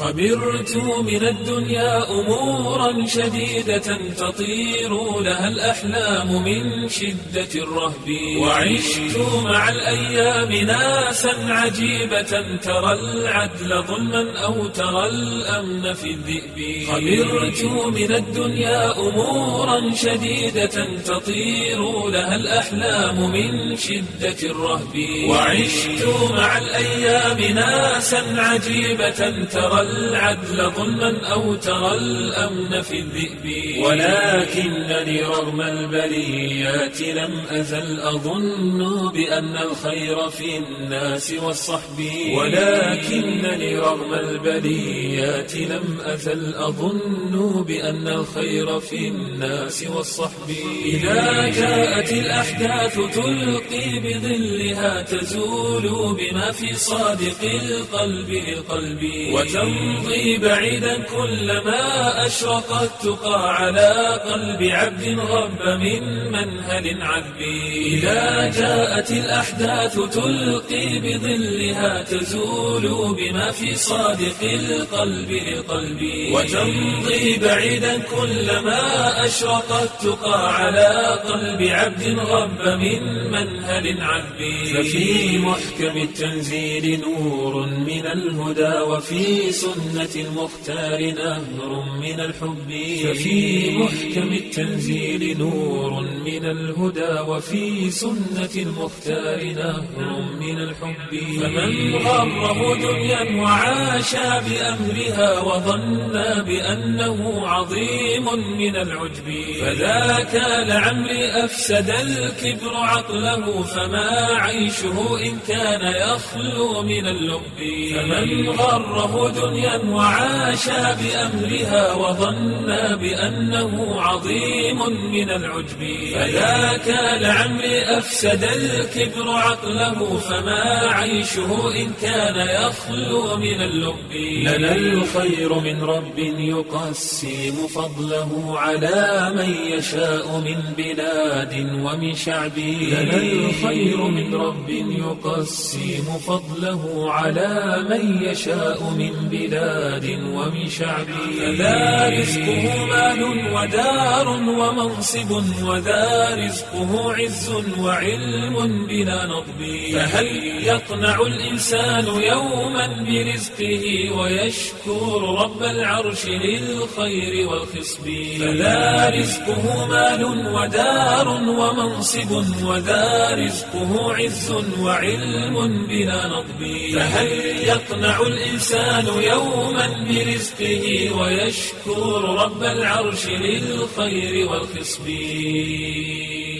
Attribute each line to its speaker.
Speaker 1: خبرت من الدنيا أمورا شديدة تطير لها الأحلام من شدة الرهب، وعشت مع الأيام ناسا عجيبة ترى العدل ظلما أو ترى الأمن في الذئب. خبرت من الدنيا أمورا شديدة تطير لها الأحلام من شدة الرهب، وعشت مع الأيام ناسا عجيبة ترى العدل ظلما أو ترى الأمن في الذئب. ولكنني رغم البليات لم أزل أظن بأن الخير في الناس والصحب، ولكنني رغم البليات لم أزل أظن بأن الخير في الناس والصحب. إذا جاءت الأحداث تلقي بظلها تزول بما في صادق القلب للقلب، وتمضي بعيدا كلما أشرقت تقى على قلب عبد غب من منهل عذب. إذا جاءت الأحداث تلقي بظلها تزول بما في صادق القلب للقلب، وتمضي بعيدا كلما أشرقت تقى على قلب عبد غب من منهل عذب. ففي محكم التنزيل نور من الهدى، وفي سنة المختار نهر من الحب. ففي محكم التنزيل نور من الهدى، وفي سنة المختار نهر من الحب. فمن غره دنيا وعاش بأمرها وظن بأنه عظيم من العجب، فذاك لعمري أفسد الكبر عقله، فما عيشه إن كان يخلو من اللب. فمن غره دنيا وعاش بأمرها وظن بأنه عظيم من العجب، فذاك لعمري أفسد الكبر عقله، فما عيشه إن كان يخلو من اللب. لنا الخير من رب يقسم فضله على من يشاء من بلاد ومن شعب. لنا الخير من رب يقسم فضله على من يشاء من بلاد ومن شعب. فذا رزقه مال ودار ومنصب، وذا رزقه عز وعلم بلا نضب. فهل يقنع الإنسان يوما برزقه ويشكر رب العرش للخير والخصب؟ فذا رزقه مال ودار ومنصب، وذا رزقه عز وعلم بلا نضب. فهل يقنع الإنسان يوما برزقه ويشكر رب العرش للخير والخصب؟